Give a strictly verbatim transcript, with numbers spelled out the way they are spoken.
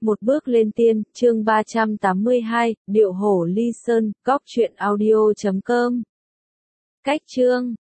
Một bước lên tiên, chương ba trăm tám mươi hai, Điệu hổ ly sơn, góc truyện audio chấm com. Cách chương